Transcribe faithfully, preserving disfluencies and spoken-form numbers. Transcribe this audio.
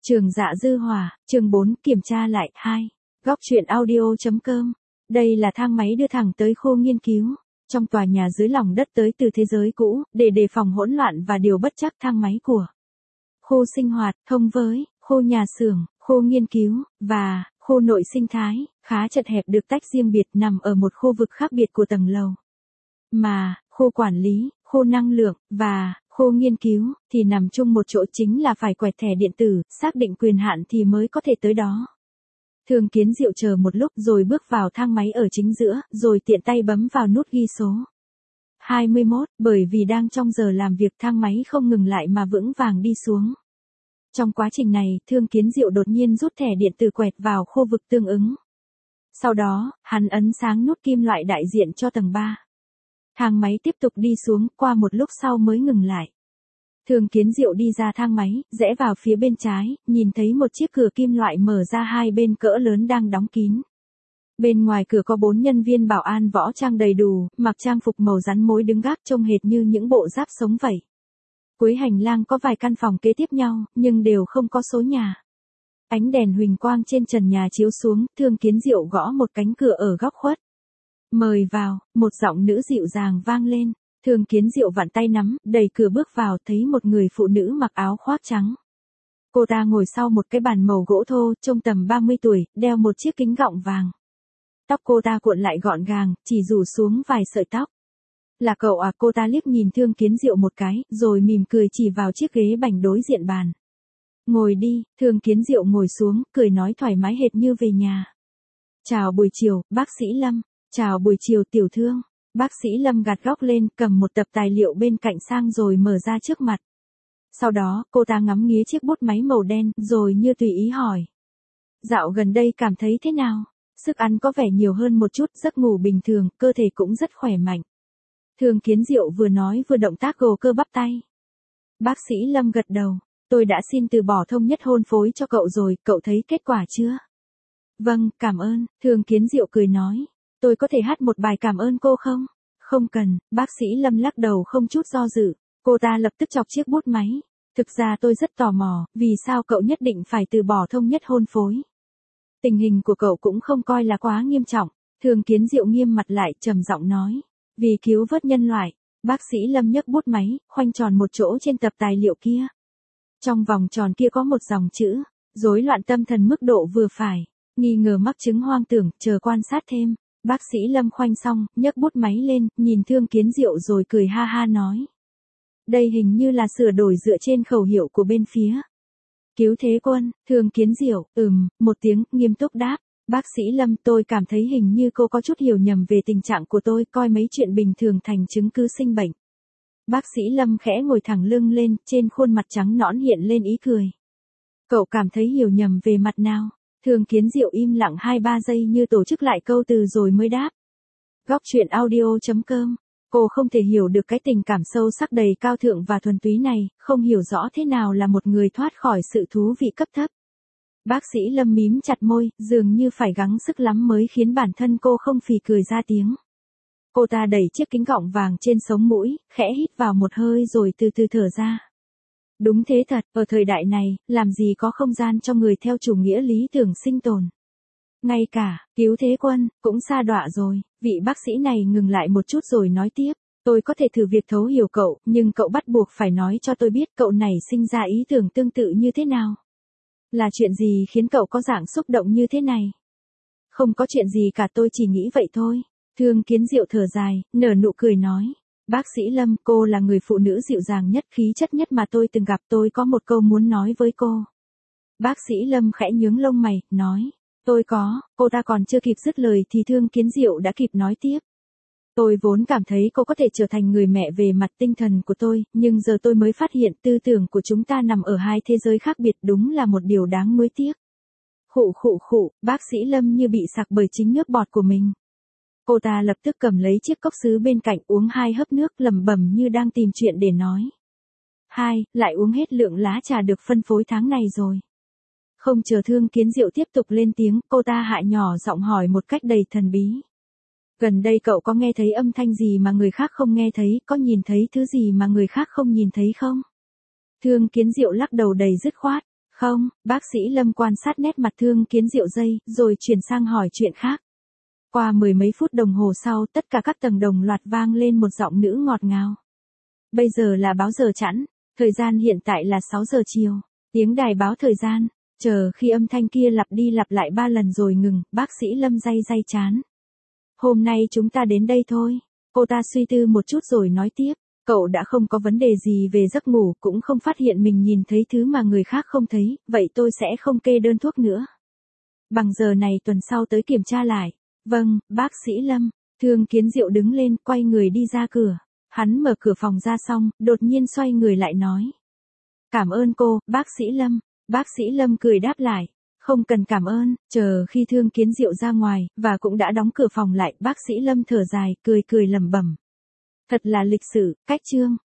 Trường Dạ Dư Hỏa, chương bốn, kiểm tra lại, hai. Góc truyện audio.com. Đây là thang máy đưa thẳng tới khu nghiên cứu. Trong tòa nhà dưới lòng đất tới từ thế giới cũ, để đề phòng hỗn loạn và điều bất trắc thang máy của khu sinh hoạt, thông với, khu nhà xưởng, khu nghiên cứu, và khu nội sinh thái, khá chật hẹp được tách riêng biệt nằm ở một khu vực khác biệt của tầng lầu. Mà, khu quản lý, khu năng lượng, và khu nghiên cứu, thì nằm chung một chỗ, chính là phải quẹt thẻ điện tử, xác định quyền hạn thì mới có thể tới đó. Thường Kiến Diệu chờ một lúc rồi bước vào thang máy ở chính giữa, rồi tiện tay bấm vào nút ghi số hai mươi mốt, bởi vì đang trong giờ làm việc thang máy không ngừng lại mà vững vàng đi xuống. Trong quá trình này, Thương Kiến Diệu đột nhiên rút thẻ điện tử quẹt vào khu vực tương ứng. Sau đó, hắn ấn sáng nút kim loại đại diện cho tầng ba. Thang máy tiếp tục đi xuống, qua một lúc sau mới ngừng lại. Thương Kiến Diệu đi ra thang máy, rẽ vào phía bên trái, nhìn thấy một chiếc cửa kim loại mở ra hai bên cỡ lớn đang đóng kín. Bên ngoài cửa có bốn nhân viên bảo an võ trang đầy đủ, mặc trang phục màu rắn mối đứng gác trông hệt như những bộ giáp sống vậy. Cuối hành lang có vài căn phòng kế tiếp nhau, nhưng đều không có số nhà. Ánh đèn huỳnh quang trên trần nhà chiếu xuống, Thương Kiến Diệu gõ một cánh cửa ở góc khuất. Mời vào, một giọng nữ dịu dàng vang lên. Thương Kiến Diệu vặn tay nắm, đẩy cửa bước vào, thấy một người phụ nữ mặc áo khoác trắng. Cô ta ngồi sau một cái bàn màu gỗ thô, trông tầm ba mươi tuổi, đeo một chiếc kính gọng vàng. Tóc cô ta cuộn lại gọn gàng, chỉ rủ xuống vài sợi tóc. Là cậu à? Cô ta liếc nhìn Thương Kiến Diệu một cái, rồi mỉm cười chỉ vào chiếc ghế bành đối diện bàn. Ngồi đi. Thương Kiến Diệu ngồi xuống, cười nói thoải mái hệt như về nhà. Chào buổi chiều, bác sĩ Lâm. Chào buổi chiều tiểu Thương. Bác sĩ Lâm gạt góc lên, cầm một tập tài liệu bên cạnh sang rồi mở ra trước mặt. Sau đó, cô ta ngắm nghía chiếc bút máy màu đen, rồi như tùy ý hỏi. Dạo gần đây cảm thấy thế nào? Sức ăn có vẻ nhiều hơn một chút, giấc ngủ bình thường, cơ thể cũng rất khỏe mạnh. Thương Kiến Diệu vừa nói vừa động tác gồ cơ bắp tay. Bác sĩ Lâm gật đầu. Tôi đã xin từ bỏ thông nhất hôn phối cho cậu rồi, cậu thấy kết quả chưa? Vâng, cảm ơn. Thương Kiến Diệu cười nói. Tôi có thể hát một bài cảm ơn cô không? Không cần. Bác sĩ Lâm lắc đầu không chút do dự. Cô ta lập tức chọc chiếc bút máy. Thực ra tôi rất tò mò, vì sao cậu nhất định phải từ bỏ thông nhất hôn phối? Tình hình của cậu cũng không coi là quá nghiêm trọng. Thương Kiến Diệu nghiêm mặt lại, trầm giọng nói. Vì cứu vớt nhân loại. Bác sĩ Lâm nhấc bút máy, khoanh tròn một chỗ trên tập tài liệu kia. Trong vòng tròn kia có một dòng chữ. Rối loạn tâm thần mức độ vừa phải. Nghi ngờ mắc chứng hoang tưởng, chờ quan sát thêm. Bác sĩ Lâm khoanh xong, nhấc bút máy lên, nhìn Thương Kiến Diệu rồi cười ha ha nói. Đây hình như là sửa đổi dựa trên khẩu hiệu của bên phía Cứu Thế Quân. Thương Kiến Diệu, ừm, một tiếng, nghiêm túc đáp. Bác sĩ Lâm, tôi cảm thấy hình như cô có chút hiểu nhầm về tình trạng của tôi, coi mấy chuyện bình thường thành chứng cứ sinh bệnh. Bác sĩ Lâm khẽ ngồi thẳng lưng lên, trên khuôn mặt trắng nõn hiện lên ý cười. Cậu cảm thấy hiểu nhầm về mặt nào? Thương Kiến Diệu im lặng hai ba giây như tổ chức lại câu từ rồi mới đáp. Góc truyện audio.com. Cô không thể hiểu được cái tình cảm sâu sắc đầy cao thượng và thuần túy này, không hiểu rõ thế nào là một người thoát khỏi sự thú vị cấp thấp. Bác sĩ Lâm mím chặt môi, dường như phải gắng sức lắm mới khiến bản thân cô không phì cười ra tiếng. Cô ta đẩy chiếc kính gọng vàng trên sống mũi, khẽ hít vào một hơi rồi từ từ thở ra. Đúng thế thật, ở thời đại này, làm gì có không gian cho người theo chủ nghĩa lý tưởng sinh tồn. Ngay cả, Cứu Thế Quân, cũng sa đọa rồi. Vị bác sĩ này ngừng lại một chút rồi nói tiếp. Tôi có thể thử việc thấu hiểu cậu, nhưng cậu bắt buộc phải nói cho tôi biết cậu này sinh ra ý tưởng tương tự như thế nào. Là chuyện gì khiến cậu có dạng xúc động như thế này? Không có chuyện gì cả, tôi chỉ nghĩ vậy thôi. Thương Kiến Diệu thở dài, nở nụ cười nói. Bác sĩ Lâm, cô là người phụ nữ dịu dàng nhất, khí chất nhất mà tôi từng gặp, tôi có một câu muốn nói với cô. Bác sĩ Lâm khẽ nhướng lông mày, nói. Tôi có. Cô ta còn chưa kịp dứt lời thì Thương Kiến Diệu đã kịp nói tiếp. Tôi vốn cảm thấy cô có thể trở thành người mẹ về mặt tinh thần của tôi, nhưng giờ tôi mới phát hiện tư tưởng của chúng ta nằm ở hai thế giới khác biệt, đúng là một điều đáng nuối tiếc. Khụ khụ khụ, bác sĩ Lâm như bị sặc bởi chính nước bọt của mình. Cô ta lập tức cầm lấy chiếc cốc sứ bên cạnh, uống hai hớp nước, lẩm bẩm như đang tìm chuyện để nói. Hai, lại uống hết lượng lá trà được phân phối tháng này rồi. Không chờ Thương Kiến Diệu tiếp tục lên tiếng, cô ta hạ nhỏ giọng hỏi một cách đầy thần bí. Gần đây cậu có nghe thấy âm thanh gì mà người khác không nghe thấy, có nhìn thấy thứ gì mà người khác không nhìn thấy không? Thương Kiến Diệu lắc đầu đầy dứt khoát. Không, bác sĩ Lâm quan sát nét mặt Thương Kiến Diệu giây, rồi chuyển sang hỏi chuyện khác. Qua mười mấy phút đồng hồ sau, tất cả các tầng đồng loạt vang lên một giọng nữ ngọt ngào. Bây giờ là báo giờ chẵn, thời gian hiện tại là sáu giờ chiều. Tiếng đài báo thời gian, chờ khi âm thanh kia lặp đi lặp lại ba lần rồi ngừng, bác sĩ Lâm day day chán. Hôm nay chúng ta đến đây thôi. Cô ta suy tư một chút rồi nói tiếp. Cậu đã không có vấn đề gì về giấc ngủ, cũng không phát hiện mình nhìn thấy thứ mà người khác không thấy, vậy tôi sẽ không kê đơn thuốc nữa. Bằng giờ này tuần sau tới kiểm tra lại. Vâng, bác sĩ Lâm. Thương Kiến Diệu đứng lên, quay người đi ra cửa. Hắn mở cửa phòng ra xong, đột nhiên xoay người lại nói. Cảm ơn cô, bác sĩ Lâm. Bác sĩ Lâm cười đáp lại. Không cần cảm ơn, chờ khi Thương Kiến Diệu ra ngoài, và cũng đã đóng cửa phòng lại, bác sĩ Lâm thở dài, cười cười lẩm bẩm. Thật là lịch sự, cách chương.